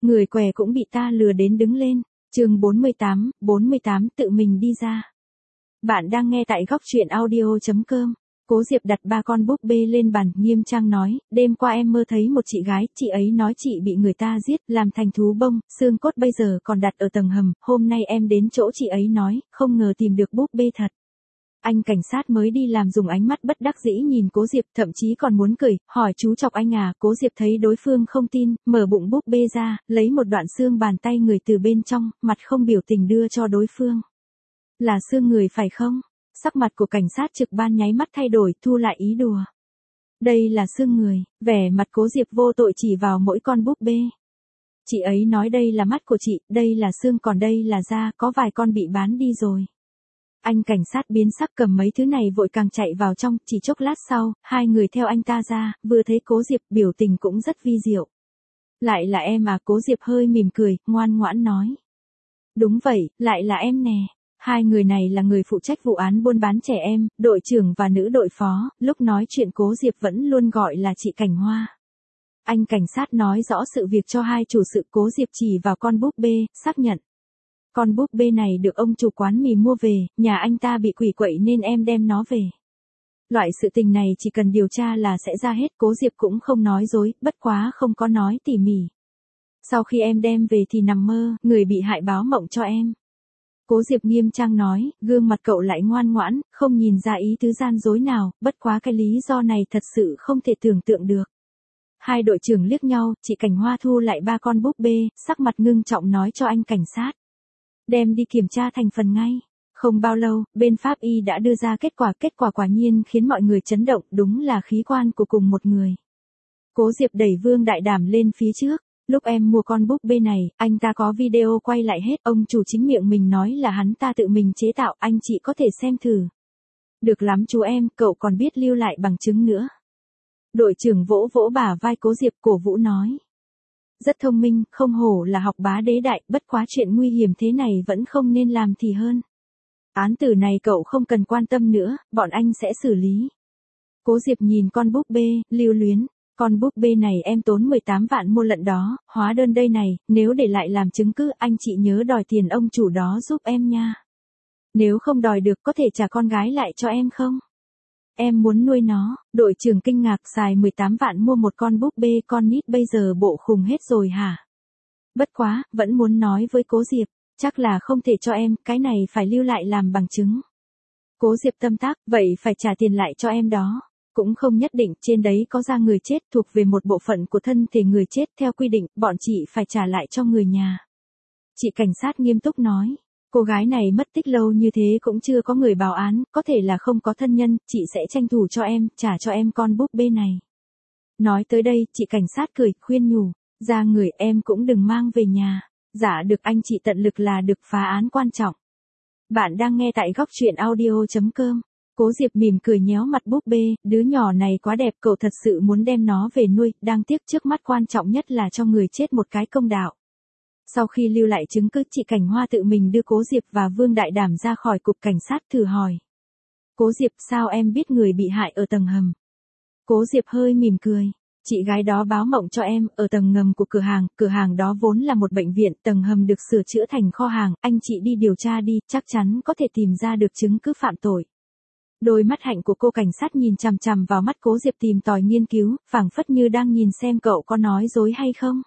Người què cũng bị ta lừa đến đứng lên. Chương 48 tự mình đi ra. Bạn đang nghe tại góc truyện audio.com. Cố Diệp đặt 3 con búp bê lên bàn, nghiêm trang nói, đêm qua em mơ thấy một chị gái, chị ấy nói chị bị người ta giết, làm thành thú bông, xương cốt bây giờ còn đặt ở tầng hầm, hôm nay em đến chỗ chị ấy nói, không ngờ tìm được búp bê thật. Anh cảnh sát mới đi làm dùng ánh mắt bất đắc dĩ nhìn Cố Diệp, thậm chí còn muốn cười, hỏi chú chọc anh à. Cố Diệp thấy đối phương không tin, mở bụng búp bê ra, lấy một đoạn xương bàn tay người từ bên trong, mặt không biểu tình đưa cho đối phương. Là xương người phải không? Sắc mặt của cảnh sát trực ban nháy mắt thay đổi, thu lại ý đùa. Đây là xương người, vẻ mặt Cố Diệp vô tội chỉ vào mỗi con búp bê. Chị ấy nói đây là mắt của chị, đây là xương, còn đây là da, có vài con bị bán đi rồi. Anh cảnh sát biến sắc cầm mấy thứ này vội càng chạy vào trong, chỉ chốc lát sau, hai người theo anh ta ra, vừa thấy Cố Diệp biểu tình cũng rất vi diệu. Lại là em à? Cố Diệp hơi mỉm cười, ngoan ngoãn nói. Đúng vậy, lại là em nè. Hai người này là người phụ trách vụ án buôn bán trẻ em, đội trưởng và nữ đội phó, lúc nói chuyện Cố Diệp vẫn luôn gọi là chị Cảnh Hoa. Anh cảnh sát nói rõ sự việc cho hai chủ sự. Cố Diệp chỉ vào con búp bê, xác nhận. Con búp bê này được ông chủ quán mì mua về, nhà anh ta bị quỷ quậy nên em đem nó về. Loại sự tình này chỉ cần điều tra là sẽ ra hết. Cố Diệp cũng không nói dối, bất quá không có nói tỉ mỉ. Sau khi em đem về thì nằm mơ, người bị hại báo mộng cho em. Cố Diệp nghiêm trang nói, gương mặt cậu lại ngoan ngoãn, không nhìn ra ý tứ gian dối nào, bất quá cái lý do này thật sự không thể tưởng tượng được. Hai đội trưởng liếc nhau, chị Cảnh Hoa thu lại 3 con búp bê, sắc mặt ngưng trọng nói cho anh cảnh sát. Đem đi kiểm tra thành phần ngay. Không bao lâu, bên pháp y đã đưa ra kết quả quả nhiên khiến mọi người chấn động, đúng là khí quan của cùng một người. Cố Diệp đẩy Vương Đại Đảm lên phía trước. Lúc em mua con búp bê này, anh ta có video quay lại hết, ông chủ chính miệng mình nói là hắn ta tự mình chế tạo, anh chị có thể xem thử. Được lắm chú em, cậu còn biết lưu lại bằng chứng nữa. Đội trưởng vỗ vỗ bả vai Cố Diệp, cổ vũ nói. Rất thông minh, không hổ là học bá đế đại, bất quá chuyện nguy hiểm thế này vẫn không nên làm thì hơn. Án tử này cậu không cần quan tâm nữa, bọn anh sẽ xử lý. Cố Diệp nhìn con búp bê, lưu luyến. Con búp bê này em tốn 18 vạn mua lận đó, hóa đơn đây này, nếu để lại làm chứng cứ, anh chị nhớ đòi tiền ông chủ đó giúp em nha. Nếu không đòi được có thể trả con gái lại cho em không? Em muốn nuôi nó. Đội trưởng kinh ngạc, xài 18 vạn mua một con búp bê, con nít bây giờ bộ khùng hết rồi hả? Bất quá, vẫn muốn nói với Cố Diệp, chắc là không thể cho em, cái này phải lưu lại làm bằng chứng. Cố Diệp tâm tác, vậy phải trả tiền lại cho em đó. Cũng không nhất định, trên đấy có da người chết thuộc về một bộ phận của thân thể người chết, theo quy định, bọn chị phải trả lại cho người nhà. Chị cảnh sát nghiêm túc nói, cô gái này mất tích lâu như thế cũng chưa có người báo án, có thể là không có thân nhân, chị sẽ tranh thủ cho em, trả cho em con búp bê này. Nói tới đây, chị cảnh sát cười, khuyên nhủ, da người em cũng đừng mang về nhà, dạ được anh chị tận lực là được, phá án quan trọng. Bạn đang nghe tại góc truyện audio.com. Cố Diệp mỉm cười nhéo mặt búp bê, đứa nhỏ này quá đẹp, cậu thật sự muốn đem nó về nuôi, đáng tiếc trước mắt quan trọng nhất là cho người chết một cái công đạo. Sau khi lưu lại chứng cứ, chị Cảnh Hoa tự mình đưa Cố Diệp và Vương Đại Đảm ra khỏi cục cảnh sát, thử hỏi. Cố Diệp, sao em biết người bị hại ở tầng hầm? Cố Diệp hơi mỉm cười. Chị gái đó báo mộng cho em, ở tầng ngầm của cửa hàng đó vốn là một bệnh viện, tầng hầm được sửa chữa thành kho hàng, anh chị đi điều tra đi, chắc chắn có thể tìm ra được chứng cứ phạm tội. Đôi mắt hạnh của cô cảnh sát nhìn chằm chằm vào mắt Cố Diệp tìm tòi nghiên cứu, phảng phất như đang nhìn xem cậu có nói dối hay không.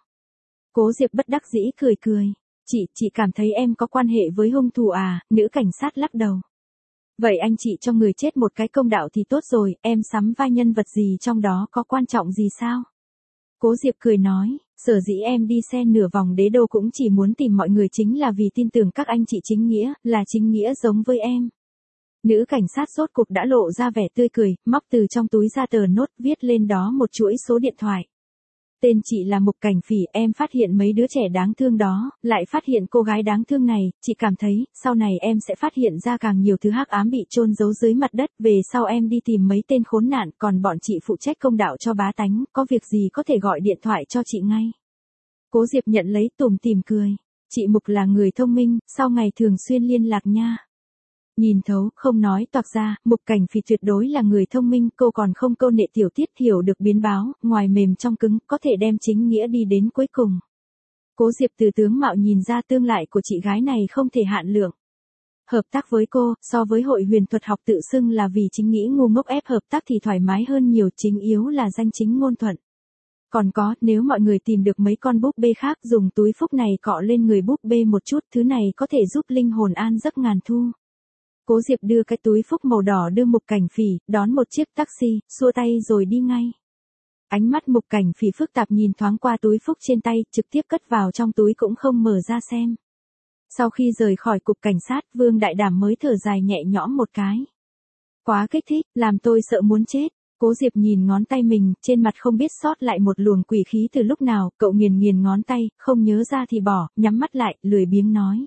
Cố Diệp bất đắc dĩ cười cười. Chị cảm thấy em có quan hệ với hung thủ à? Nữ cảnh sát lắc đầu. Vậy anh chị cho người chết một cái công đạo thì tốt rồi, em sắm vai nhân vật gì trong đó có quan trọng gì sao? Cố Diệp cười nói, sở dĩ em đi xe nửa vòng đế đô cũng chỉ muốn tìm mọi người chính là vì tin tưởng các anh chị chính nghĩa, là chính nghĩa giống với em. Nữ cảnh sát rốt cuộc đã lộ ra vẻ tươi cười, móc từ trong túi ra tờ nốt, viết lên đó một chuỗi số điện thoại. Tên chị là Mục Cảnh Phỉ, em phát hiện mấy đứa trẻ đáng thương đó, lại phát hiện cô gái đáng thương này, chị cảm thấy, sau này em sẽ phát hiện ra càng nhiều thứ hắc ám bị chôn giấu dưới mặt đất, về sau em đi tìm mấy tên khốn nạn, còn bọn chị phụ trách công đạo cho bá tánh, có việc gì có thể gọi điện thoại cho chị ngay. Cố Diệp nhận lấy, tủm tỉm cười. Chị Mục là người thông minh, sau ngày thường xuyên liên lạc nha. Nhìn thấu, không nói toạc ra, Mục Cảnh Phỉ tuyệt đối là người thông minh, cô còn không câu nệ tiểu tiết, hiểu được biến báo, ngoài mềm trong cứng, có thể đem chính nghĩa đi đến cuối cùng. Cố Diệp từ tướng mạo nhìn ra tương lai của chị gái này không thể hạn lượng. Hợp tác với cô, so với hội huyền thuật học tự xưng là vì chính nghĩ ngu ngốc ép hợp tác thì thoải mái hơn nhiều, chính yếu là danh chính ngôn thuận. Còn có, nếu mọi người tìm được mấy con búp bê khác dùng túi phúc này cọ lên người búp bê một chút, thứ này có thể giúp linh hồn an giấc ngàn thu. Cố Diệp đưa cái túi phúc màu đỏ đưa Mục Cảnh Phỉ, đón một chiếc taxi, xua tay rồi đi ngay. Ánh mắt Mục Cảnh Phỉ phức tạp nhìn thoáng qua túi phúc trên tay, trực tiếp cất vào trong túi cũng không mở ra xem. Sau khi rời khỏi cục cảnh sát, Vương Đại Đảm mới thở dài nhẹ nhõm một cái. Quá kích thích, làm tôi sợ muốn chết. Cố Diệp nhìn ngón tay mình, trên mặt không biết sót lại một luồng quỷ khí từ lúc nào, cậu nghiền nghiền ngón tay, không nhớ ra thì bỏ, nhắm mắt lại, lười biếng nói.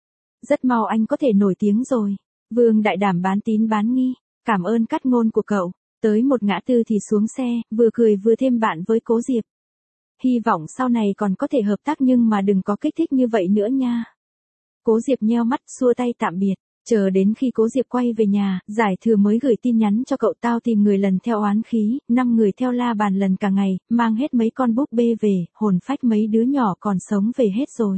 Rất mau anh có thể nổi tiếng rồi. Vương Đại Đảm bán tín bán nghi, cảm ơn cắt ngôn của cậu. Tới một ngã tư thì xuống xe, vừa cười vừa thêm bạn với Cố Diệp. Hy vọng sau này còn có thể hợp tác nhưng mà đừng có kích thích như vậy nữa nha. Cố Diệp nheo mắt xua tay tạm biệt. Chờ đến khi Cố Diệp quay về nhà, Giải Thừa mới gửi tin nhắn cho cậu, tao tìm người lần theo oán khí, 5 người theo la bàn lần cả ngày, mang hết mấy con búp bê về, hồn phách mấy đứa nhỏ còn sống về hết rồi.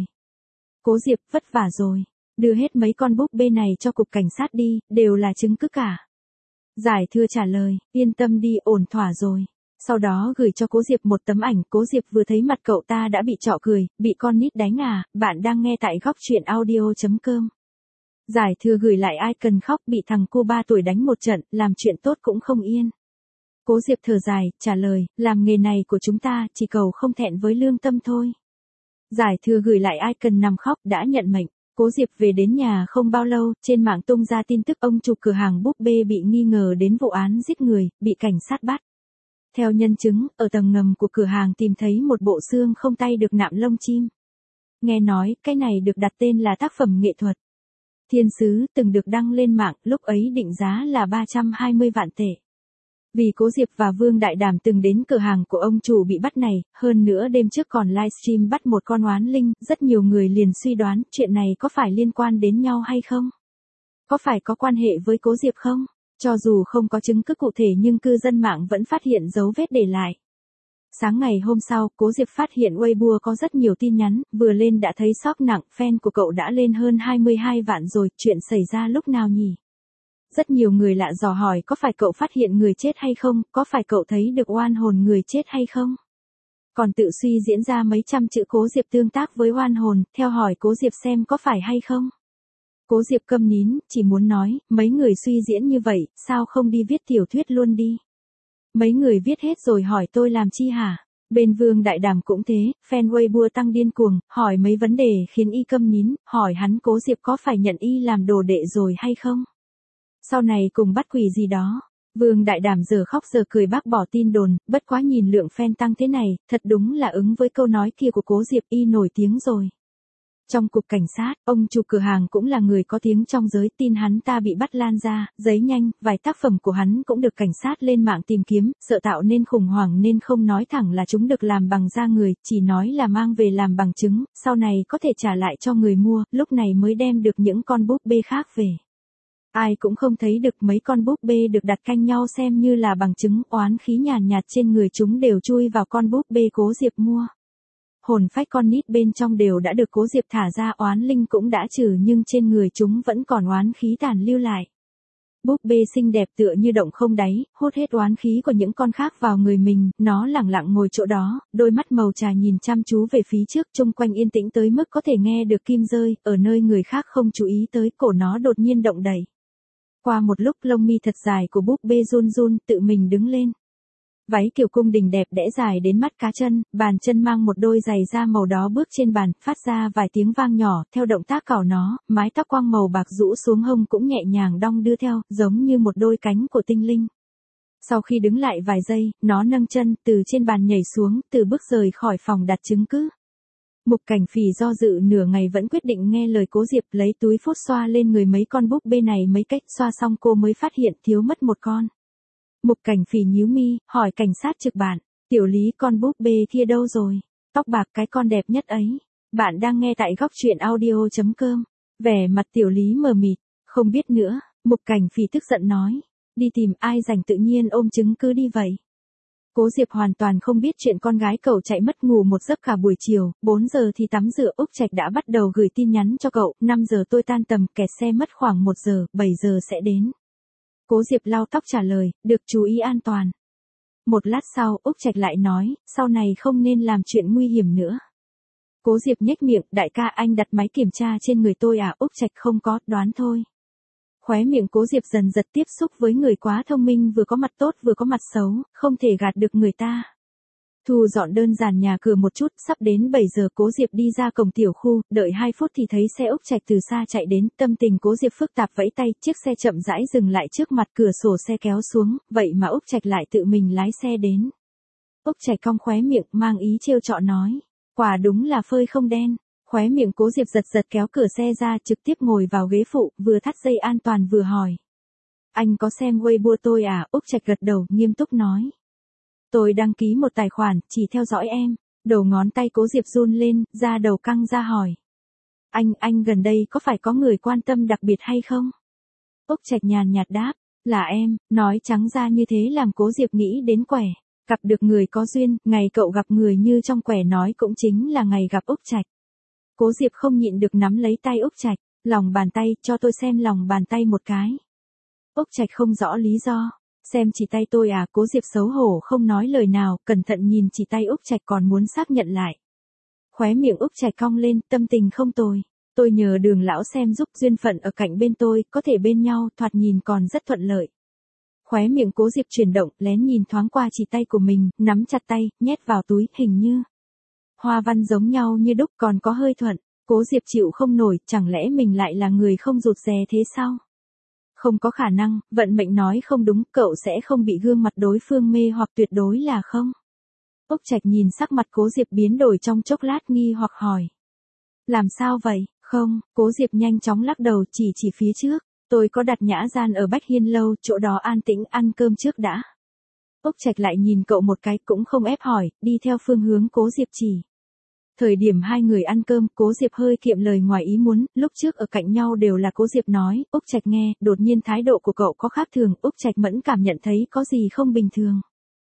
Cố Diệp vất vả rồi, đưa hết mấy con búp bê này cho cục cảnh sát đi, đều là chứng cứ cả. Giải Thừa trả lời, yên tâm đi, ổn thỏa rồi. Sau đó gửi cho Cố Diệp một tấm ảnh, Cố Diệp vừa thấy mặt cậu ta đã bị trọ cười, bị con nít đánh à, bạn đang nghe tại góc truyện audio.com. Giải Thừa gửi lại ai cần khóc, bị thằng cu 3 tuổi đánh một trận, làm chuyện tốt cũng không yên. Cố Diệp thở dài, trả lời, làm nghề này của chúng ta, chỉ cầu không thẹn với lương tâm thôi. Giải Thừa gửi lại ai cần nằm khóc, đã nhận mệnh. Cố Diệp về đến nhà không bao lâu, trên mạng tung ra tin tức ông chủ cửa hàng búp bê bị nghi ngờ đến vụ án giết người, bị cảnh sát bắt. Theo nhân chứng, ở tầng ngầm của cửa hàng tìm thấy một bộ xương không tay được nạm lông chim. Nghe nói, cái này được đặt tên là tác phẩm nghệ thuật. Thiên sứ từng được đăng lên mạng, lúc ấy định giá là 320 vạn tệ. Vì Cố Diệp và Vương Đại Đảm từng đến cửa hàng của ông chủ bị bắt này, hơn nữa đêm trước còn livestream bắt một con oán linh, rất nhiều người liền suy đoán chuyện này có phải liên quan đến nhau hay không? Có phải có quan hệ với Cố Diệp không? Cho dù không có chứng cứ cụ thể nhưng cư dân mạng vẫn phát hiện dấu vết để lại. Sáng ngày hôm sau, Cố Diệp phát hiện Weibo có rất nhiều tin nhắn, vừa lên đã thấy sốc nặng, fan của cậu đã lên hơn 22 vạn rồi, chuyện xảy ra lúc nào nhỉ? Rất nhiều người lạ dò hỏi có phải cậu phát hiện người chết hay không, có phải cậu thấy được oan hồn người chết hay không? Còn tự suy diễn ra mấy trăm chữ Cố Diệp tương tác với oan hồn, theo hỏi Cố Diệp xem có phải hay không? Cố Diệp câm nín, chỉ muốn nói, mấy người suy diễn như vậy, sao không đi viết tiểu thuyết luôn đi? Mấy người viết hết rồi hỏi tôi làm chi hả? Bên Vương Đại Đảm cũng thế, fan Weibo tăng điên cuồng, hỏi mấy vấn đề khiến y câm nín, hỏi hắn Cố Diệp có phải nhận y làm đồ đệ rồi hay không? Sau này cùng bắt quỷ gì đó. Vương Đại Đảm giờ khóc giờ cười bác bỏ tin đồn, bất quá nhìn lượng fan tăng thế này, thật đúng là ứng với câu nói kia của Cố Diệp, y nổi tiếng rồi. Trong cục cảnh sát, ông chủ cửa hàng cũng là người có tiếng trong giới, tin hắn ta bị bắt lan ra, giấy nhanh, vài tác phẩm của hắn cũng được cảnh sát lên mạng tìm kiếm, sợ tạo nên khủng hoảng nên không nói thẳng là chúng được làm bằng da người, chỉ nói là mang về làm bằng chứng, sau này có thể trả lại cho người mua, lúc này mới đem được những con búp bê khác về. Ai cũng không thấy được mấy con búp bê được đặt cạnh nhau xem như là bằng chứng, oán khí nhàn nhạt trên người chúng đều chui vào con búp bê Cố Diệp mua. Hồn phách con nít bên trong đều đã được Cố Diệp thả ra, oán linh cũng đã trừ nhưng trên người chúng vẫn còn oán khí tàn lưu lại. Búp bê xinh đẹp tựa như động không đáy, hút hết oán khí của những con khác vào người mình, nó lẳng lặng ngồi chỗ đó, đôi mắt màu trà nhìn chăm chú về phía trước, chung quanh yên tĩnh tới mức có thể nghe được kim rơi, ở nơi người khác không chú ý tới, cổ nó đột nhiên động đẩy. Qua một lúc lông mi thật dài của búp bê run run, tự mình đứng lên. Váy kiểu cung đình đẹp đẽ dài đến mắt cá chân, bàn chân mang một đôi giày da màu đó bước trên bàn, phát ra vài tiếng vang nhỏ, theo động tác cào nó, mái tóc quang màu bạc rũ xuống hông cũng nhẹ nhàng đong đưa theo, giống như một đôi cánh của tinh linh. Sau khi đứng lại vài giây, nó nâng chân, từ trên bàn nhảy xuống, từ bước rời khỏi phòng đặt chứng cứ. Mục Cảnh Phỉ do dự nửa ngày vẫn quyết định nghe lời Cố Diệp, lấy túi phốt xoa lên người mấy con búp bê này mấy cách, xoa xong cô mới phát hiện thiếu mất một con. Mục Cảnh Phỉ nhíu mi, hỏi cảnh sát trực bạn, tiểu Lý con búp bê kia đâu rồi? Tóc bạc cái con đẹp nhất ấy. Bạn đang nghe tại góc truyện audio.com. Vẻ mặt tiểu Lý mờ mịt, không biết nữa, Mục Cảnh Phỉ tức giận nói. Đi tìm ai rảnh tự nhiên ôm chứng cứ đi vậy. Cố Diệp hoàn toàn không biết chuyện con gái cậu chạy mất, ngủ một giấc cả buổi chiều, 4 giờ thì tắm rửa, Úc Trạch đã bắt đầu gửi tin nhắn cho cậu, 5 giờ tôi tan tầm, kẹt xe mất khoảng 1 giờ, 7 giờ sẽ đến. Cố Diệp lau tóc trả lời, được, chú ý an toàn. Một lát sau, Úc Trạch lại nói, sau này không nên làm chuyện nguy hiểm nữa. Cố Diệp nhếch miệng, đại ca anh đặt máy kiểm tra trên người tôi à? Úc Trạch không có, đoán thôi. Khóe miệng Cố Diệp dần dật, tiếp xúc với người quá thông minh, vừa có mặt tốt vừa có mặt xấu, không thể gạt được người ta. Thu dọn đơn giản nhà cửa một chút, sắp đến 7 giờ Cố Diệp đi ra cổng tiểu khu, đợi 2 phút thì thấy xe Úc Trạch từ xa chạy đến, tâm tình Cố Diệp phức tạp, vẫy tay, chiếc xe chậm rãi dừng lại trước mặt, cửa sổ xe kéo xuống, vậy mà Úc Trạch lại tự mình lái xe đến. Úc Trạch cong khóe miệng, mang ý trêu chọc nói, quả đúng là phơi không đen. Khóe miệng Cố Diệp giật giật, kéo cửa xe ra, trực tiếp ngồi vào ghế phụ, vừa thắt dây an toàn vừa hỏi. Anh có xem Weibo tôi à? Úc Trạch gật đầu, nghiêm túc nói. Tôi đăng ký một tài khoản, chỉ theo dõi em. Đầu ngón tay Cố Diệp run lên, da đầu căng ra hỏi. Anh gần đây có phải có người quan tâm đặc biệt hay không? Úc Trạch nhàn nhạt đáp, là em. Nói trắng ra như thế làm Cố Diệp nghĩ đến quẻ. Gặp được người có duyên, ngày cậu gặp người như trong quẻ nói cũng chính là ngày gặp Úc Trạch. Cố Diệp không nhịn được nắm lấy tay Úc Trạch, lòng bàn tay, cho tôi xem lòng bàn tay một cái. Úc Trạch không rõ lý do, xem chỉ tay tôi à? Cố Diệp xấu hổ không nói lời nào, cẩn thận nhìn chỉ tay Úc Trạch, còn muốn xác nhận lại. Khóe miệng Úc Trạch cong lên, tâm tình không tồi. Tôi nhờ Đường lão xem giúp, duyên phận ở cạnh bên tôi, có thể bên nhau, thoạt nhìn còn rất thuận lợi. Khóe miệng Cố Diệp chuyển động, lén nhìn thoáng qua chỉ tay của mình, nắm chặt tay, nhét vào túi, hình như hoa văn giống nhau như đúc, còn có hơi thuận. Cố Diệp chịu không nổi, chẳng lẽ mình lại là người không rụt rè thế sao? Không có khả năng, vận mệnh nói không đúng, cậu sẽ không bị gương mặt đối phương mê hoặc, tuyệt đối là không. Úc Trạch nhìn sắc mặt Cố Diệp biến đổi trong chốc lát, nghi hoặc hỏi. Làm sao vậy? Không, Cố Diệp nhanh chóng lắc đầu, chỉ phía trước. Tôi có đặt nhã gian ở Bách Hiên Lâu, chỗ đó an tĩnh, ăn cơm trước đã. Úc Trạch lại nhìn cậu một cái, cũng không ép hỏi, đi theo phương hướng Cố Diệp chỉ. Thời điểm hai người ăn cơm, Cố Diệp hơi kiệm lời ngoài ý muốn, lúc trước ở cạnh nhau đều là Cố Diệp nói, Úc Trạch nghe, đột nhiên thái độ của cậu có khác thường, Úc Trạch mẫn cảm nhận thấy có gì không bình thường.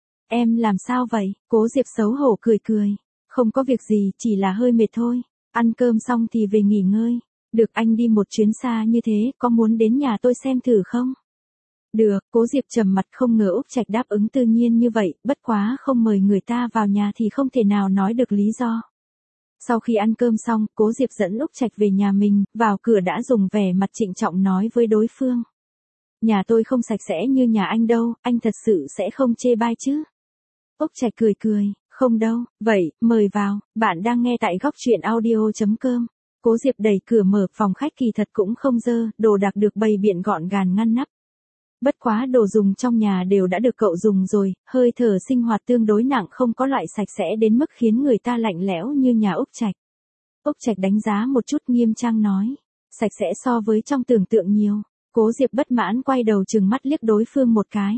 Em làm sao vậy? Cố Diệp xấu hổ cười cười. Không có việc gì, chỉ là hơi mệt thôi. Ăn cơm xong thì về nghỉ ngơi. Được, anh đi một chuyến xa như thế, có muốn đến nhà tôi xem thử không? Được, Cố Diệp trầm mặt, không ngờ Úc Trạch đáp ứng tự nhiên như vậy, bất quá không mời người ta vào nhà thì không thể nào nói được lý do. Sau khi ăn cơm xong, Cố Diệp dẫn Úc Trạch về nhà mình, vào cửa đã dùng vẻ mặt trịnh trọng nói với đối phương. Nhà tôi không sạch sẽ như nhà anh đâu, anh thật sự sẽ không chê bai chứ? Úc Trạch cười cười, không đâu, vậy, mời vào, bạn đang nghe tại góc truyện audio.com. Cố Diệp đẩy cửa mở, phòng khách kỳ thật cũng không dơ, đồ đạc được bày biện gọn gàng ngăn nắp. Bất quá đồ dùng trong nhà đều đã được cậu dùng rồi, hơi thở sinh hoạt tương đối nặng, không có loại sạch sẽ đến mức khiến người ta lạnh lẽo như nhà Úc Trạch. Úc Trạch đánh giá một chút, nghiêm trang nói, sạch sẽ so với trong tưởng tượng nhiều. Cố Diệp bất mãn quay đầu trừng mắt liếc đối phương một cái.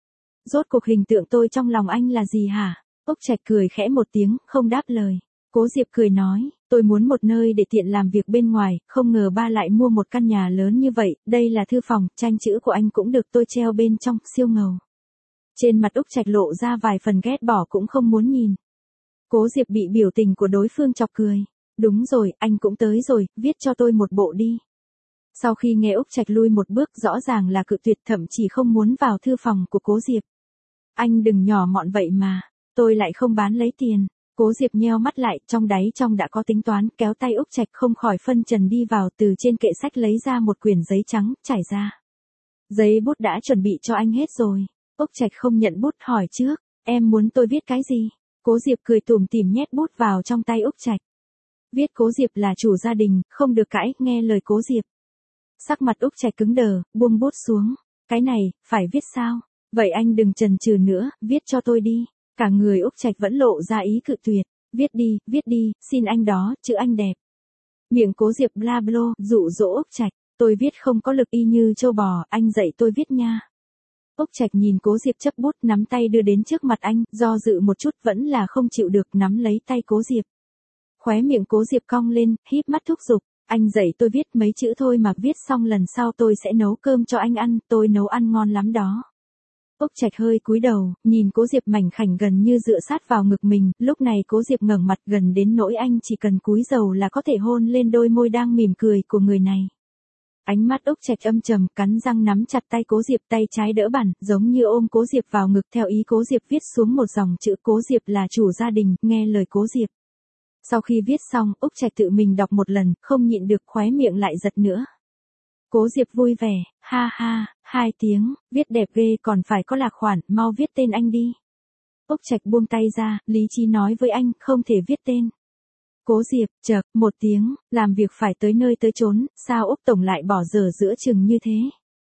Rốt cuộc hình tượng tôi trong lòng anh là gì hả? Úc Trạch cười khẽ một tiếng, không đáp lời. Cố Diệp cười nói, tôi muốn một nơi để tiện làm việc bên ngoài, không ngờ ba lại mua một căn nhà lớn như vậy, đây là thư phòng, tranh chữ của anh cũng được tôi treo bên trong, siêu ngầu. Trên mặt Úc Trạch lộ ra vài phần ghét bỏ, cũng không muốn nhìn. Cố Diệp bị biểu tình của đối phương chọc cười. Đúng rồi, anh cũng tới rồi, viết cho tôi một bộ đi. Sau khi nghe Úc Trạch lui một bước, rõ ràng là cự tuyệt, thậm chí không muốn vào thư phòng của Cố Diệp. Anh đừng nhỏ mọn vậy mà, tôi lại không bán lấy tiền. Cố Diệp nheo mắt lại, trong đáy trong đã có tính toán, kéo tay Úc Trạch không khỏi phân trần đi vào, từ trên kệ sách lấy ra một quyển giấy trắng, trải ra. Giấy bút đã chuẩn bị cho anh hết rồi. Úc Trạch không nhận bút, hỏi trước, em muốn tôi viết cái gì? Cố Diệp cười tủm tỉm nhét bút vào trong tay Úc Trạch. Viết Cố Diệp là chủ gia đình, không được cãi, nghe lời Cố Diệp. Sắc mặt Úc Trạch cứng đờ, buông bút xuống. Cái này, phải viết sao? Vậy anh đừng chần chừ nữa, viết cho tôi đi. Cả người Úc Trạch vẫn lộ ra ý cự tuyệt. Viết đi, xin anh đó, chữ anh đẹp. Miệng Cố Diệp bla blo, dụ dỗ Úc Trạch. Tôi viết không có lực y như châu bò, anh dạy tôi viết nha. Úc Trạch nhìn Cố Diệp chấp bút, nắm tay đưa đến trước mặt anh, do dự một chút vẫn là không chịu được, nắm lấy tay Cố Diệp. Khóe miệng Cố Diệp cong lên, híp mắt thúc giục. Anh dạy tôi viết mấy chữ thôi mà, viết xong lần sau tôi sẽ nấu cơm cho anh ăn, tôi nấu ăn ngon lắm đó. Úc Trạch hơi cúi đầu, nhìn Cố Diệp mảnh khảnh gần như dựa sát vào ngực mình, lúc này Cố Diệp ngẩng mặt gần đến nỗi anh chỉ cần cúi đầu là có thể hôn lên đôi môi đang mỉm cười của người này. Ánh mắt Úc Trạch âm trầm, cắn răng nắm chặt tay Cố Diệp, tay trái đỡ bàn, giống như ôm Cố Diệp vào ngực, theo ý Cố Diệp viết xuống một dòng chữ Cố Diệp là chủ gia đình, nghe lời Cố Diệp. Sau khi viết xong, Úc Trạch tự mình đọc một lần, không nhịn được khóe miệng lại giật nữa. Cố Diệp vui vẻ, ha ha, 2 tiếng, viết đẹp ghê, còn phải có lạc khoản, mau viết tên anh đi. Úc Trạch buông tay ra, lý trí nói với anh, không thể viết tên. Cố Diệp, chợt, 1 tiếng, làm việc phải tới nơi tới chốn, sao Úc Tổng lại bỏ dở giữa chừng như thế?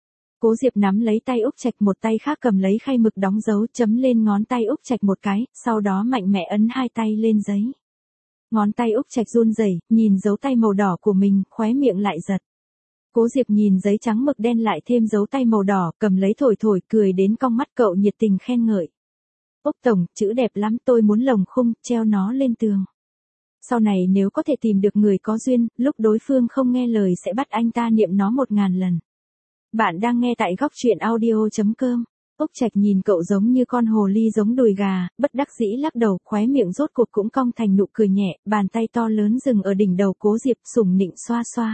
Cố Diệp nắm lấy tay Úc Trạch, một tay khác cầm lấy khay mực đóng dấu, chấm lên ngón tay Úc Trạch một cái, sau đó mạnh mẽ ấn 2 tay lên giấy. Ngón tay Úc Trạch run rẩy, nhìn dấu tay màu đỏ của mình, khóe miệng lại giật. Cố Diệp nhìn giấy trắng mực đen lại thêm dấu tay màu đỏ, cầm lấy thổi thổi, cười đến cong mắt, cậu nhiệt tình khen ngợi. Úc Tổng, chữ đẹp lắm, tôi muốn lồng khung, treo nó lên tường. Sau này nếu có thể tìm được người có duyên, lúc đối phương không nghe lời sẽ bắt anh ta niệm nó 1000 lần. Bạn đang nghe tại góc truyện audio.com. Úc Trạch nhìn cậu giống như con hồ ly giống đùi gà, bất đắc dĩ lắc đầu, khóe miệng rốt cuộc cũng cong thành nụ cười nhẹ, bàn tay to lớn dừng ở đỉnh đầu Cố Diệp, sủng nịnh xoa xoa.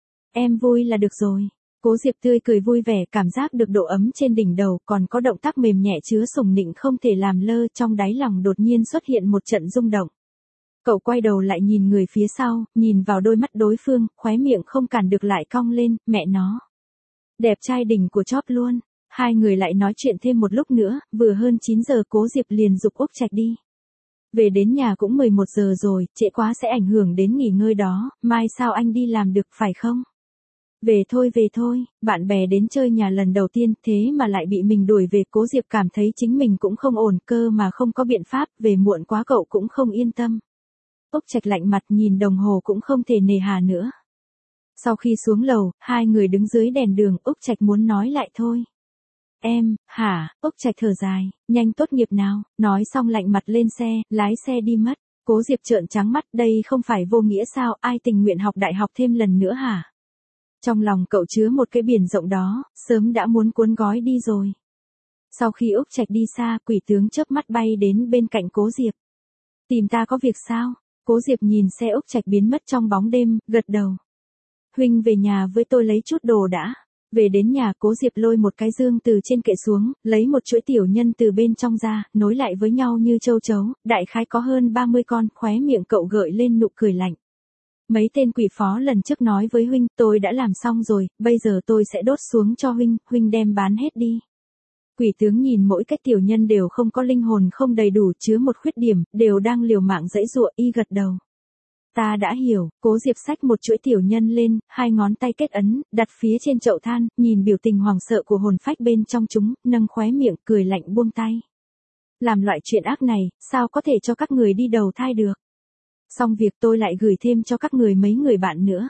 Em vui là được rồi. Cố Diệp tươi cười vui vẻ, cảm giác được độ ấm trên đỉnh đầu, còn có động tác mềm nhẹ chứa sủng nịnh không thể làm lơ, trong đáy lòng đột nhiên xuất hiện một trận rung động. Cậu quay đầu lại nhìn người phía sau, nhìn vào đôi mắt đối phương, khóe miệng không cản được lại cong lên, mẹ nó. Đẹp trai đỉnh của chóp luôn. Hai người lại nói chuyện thêm một lúc nữa, vừa hơn 9 giờ Cố Diệp liền giục Úc Trạch đi. Về đến nhà cũng 11 giờ rồi, trễ quá sẽ ảnh hưởng đến nghỉ ngơi đó, mai sao anh đi làm được phải không? Về thôi, bạn bè đến chơi nhà lần đầu tiên thế mà lại bị mình đuổi về. Cố Diệp cảm thấy chính mình cũng không ổn, cơ mà không có biện pháp, về muộn quá cậu cũng không yên tâm. Úc Trạch lạnh mặt nhìn đồng hồ cũng không thể nề hà nữa. Sau khi xuống lầu, hai người đứng dưới đèn đường, Úc Trạch muốn nói lại thôi. Em, hả, Úc Trạch thở dài, nhanh tốt nghiệp nào, nói xong lạnh mặt lên xe, lái xe đi mất. Cố Diệp trợn trắng mắt, đây không phải vô nghĩa sao, ai tình nguyện học đại học thêm lần nữa hả? Trong lòng cậu chứa một cái biển rộng đó, sớm đã muốn cuốn gói đi rồi. Sau khi Úc Trạch đi xa, Quỷ Tướng chớp mắt bay đến bên cạnh Cố Diệp. Tìm ta có việc sao? Cố Diệp nhìn xe Úc Trạch biến mất trong bóng đêm, gật đầu. Huynh về nhà với tôi lấy chút đồ đã. Về đến nhà, Cố Diệp lôi một cái dương từ trên kệ xuống, lấy một chuỗi tiểu nhân từ bên trong ra, nối lại với nhau như châu chấu, đại khái có hơn 30 con, khóe miệng cậu gợi lên nụ cười lạnh. Mấy tên quỷ phó lần trước nói với huynh, tôi đã làm xong rồi, bây giờ tôi sẽ đốt xuống cho huynh đem bán hết đi. Quỷ Tướng nhìn mỗi cái tiểu nhân đều không có linh hồn, không đầy đủ, chứa một khuyết điểm, đều đang liều mạng giãy giụa, y gật đầu. Ta đã hiểu. Cố Diệp xách một chuỗi tiểu nhân lên, hai ngón tay kết ấn, đặt phía trên chậu than, nhìn biểu tình hoảng sợ của hồn phách bên trong chúng, nâng khóe miệng, cười lạnh buông tay. Làm loại chuyện ác này, sao có thể cho các người đi đầu thai được? Xong việc tôi lại gửi thêm cho các người mấy người bạn nữa.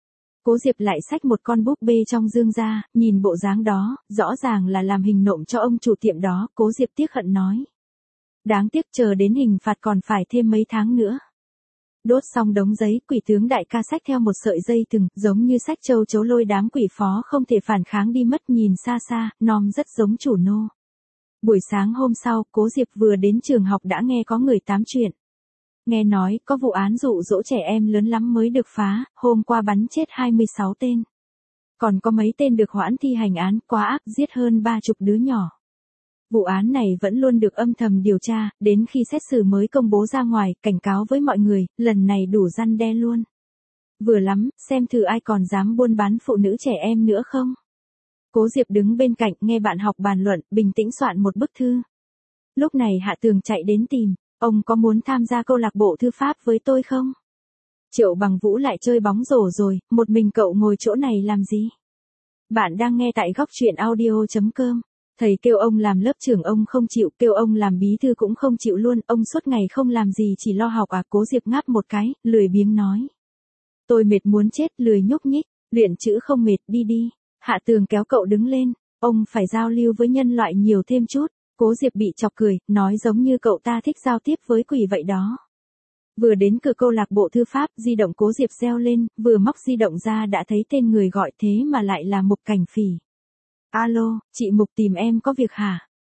Cố Diệp lại xách một con búp bê trong dương ra, nhìn bộ dáng đó, rõ ràng là làm hình nộm cho ông chủ tiệm đó, Cố Diệp tiếc hận nói. Đáng tiếc chờ đến hình phạt còn phải thêm mấy tháng nữa. Đốt xong đống giấy, Quỷ Tướng đại ca xách theo một sợi dây thừng, giống như xách châu chấu lôi đám quỷ phó không thể phản kháng đi mất, nhìn xa xa, nom rất giống chủ nô. Buổi sáng hôm sau, Cố Diệp vừa đến trường học đã nghe có người tám chuyện. Nghe nói, có vụ án dụ dỗ trẻ em lớn lắm mới được phá, hôm qua bắn chết 26 tên. Còn có mấy tên được hoãn thi hành án, quá ác, giết hơn 30 đứa nhỏ. Vụ án này vẫn luôn được âm thầm điều tra, đến khi xét xử mới công bố ra ngoài, cảnh cáo với mọi người, lần này đủ răn đe luôn. Vừa lắm, xem thử ai còn dám buôn bán phụ nữ trẻ em nữa không? Cố Diệp đứng bên cạnh, nghe bạn học bàn luận, bình tĩnh soạn một bức thư. Lúc này Hạ Tường chạy đến tìm, ông có muốn tham gia câu lạc bộ thư pháp với tôi không? Triệu Bằng Vũ lại chơi bóng rổ rồi, một mình cậu ngồi chỗ này làm gì? Bạn đang nghe tại góc truyện audio.com. Thầy kêu ông làm lớp trưởng ông không chịu, kêu ông làm bí thư cũng không chịu luôn, ông suốt ngày không làm gì chỉ lo học à? Cố Diệp ngáp một cái, lười biếng nói. Tôi mệt muốn chết, lười nhúc nhích, luyện chữ không mệt, đi đi. Hạ Tường kéo cậu đứng lên, ông phải giao lưu với nhân loại nhiều thêm chút. Cố Diệp bị chọc cười, nói giống như cậu ta thích giao tiếp với quỷ vậy đó. Vừa đến cửa câu lạc bộ thư pháp, di động Cố Diệp reo lên, vừa móc di động ra đã thấy tên người gọi, thế mà lại là Mục Cảnh Phỉ. Alo, chị Mục tìm em có việc hả?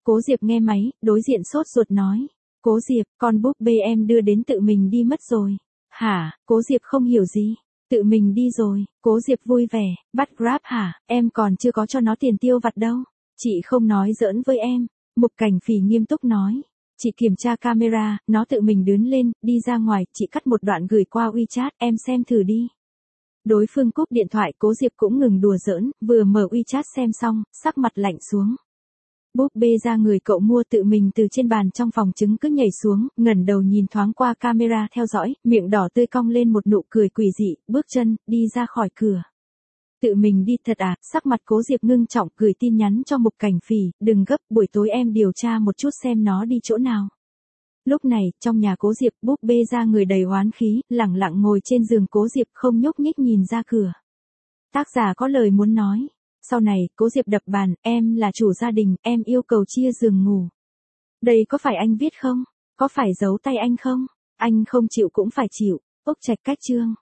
Cố Diệp nghe máy, đối diện sốt ruột nói. Cố Diệp, con búp bê em đưa đến tự mình đi mất rồi. Hả, Cố Diệp không hiểu gì. Tự mình đi rồi, Cố Diệp vui vẻ, bắt Grab hả, em còn chưa có cho nó tiền tiêu vặt đâu. Chị không nói giỡn với em. Mục Cảnh Phỉ nghiêm túc nói. Chị kiểm tra camera, nó tự mình đứng lên, đi ra ngoài, chị cắt một đoạn gửi qua WeChat, em xem thử đi. Đối phương cúp điện thoại, Cố Diệp cũng ngừng đùa giỡn, vừa mở WeChat xem xong, sắc mặt lạnh xuống. Búp bê da người cậu mua tự mình từ trên bàn trong phòng trứng cứ nhảy xuống, ngẩng đầu nhìn thoáng qua camera theo dõi, miệng đỏ tươi cong lên một nụ cười quỷ dị, bước chân, đi ra khỏi cửa. Tự mình đi thật à, sắc mặt Cố Diệp ngưng trọng gửi tin nhắn cho Mục Cảnh Phỉ, đừng gấp, buổi tối em điều tra một chút xem nó đi chỗ nào. Lúc này, trong nhà Cố Diệp, búp bê da người đầy oán khí, lẳng lặng ngồi trên giường Cố Diệp không nhúc nhích nhìn ra cửa. Tác giả có lời muốn nói. Sau này, Cố Diệp đập bàn, em là chủ gia đình, em yêu cầu chia giường ngủ. Đây có phải anh viết không? Có phải giấu tay anh không? Anh không chịu cũng phải chịu. Ốc Trạch Cách Chương.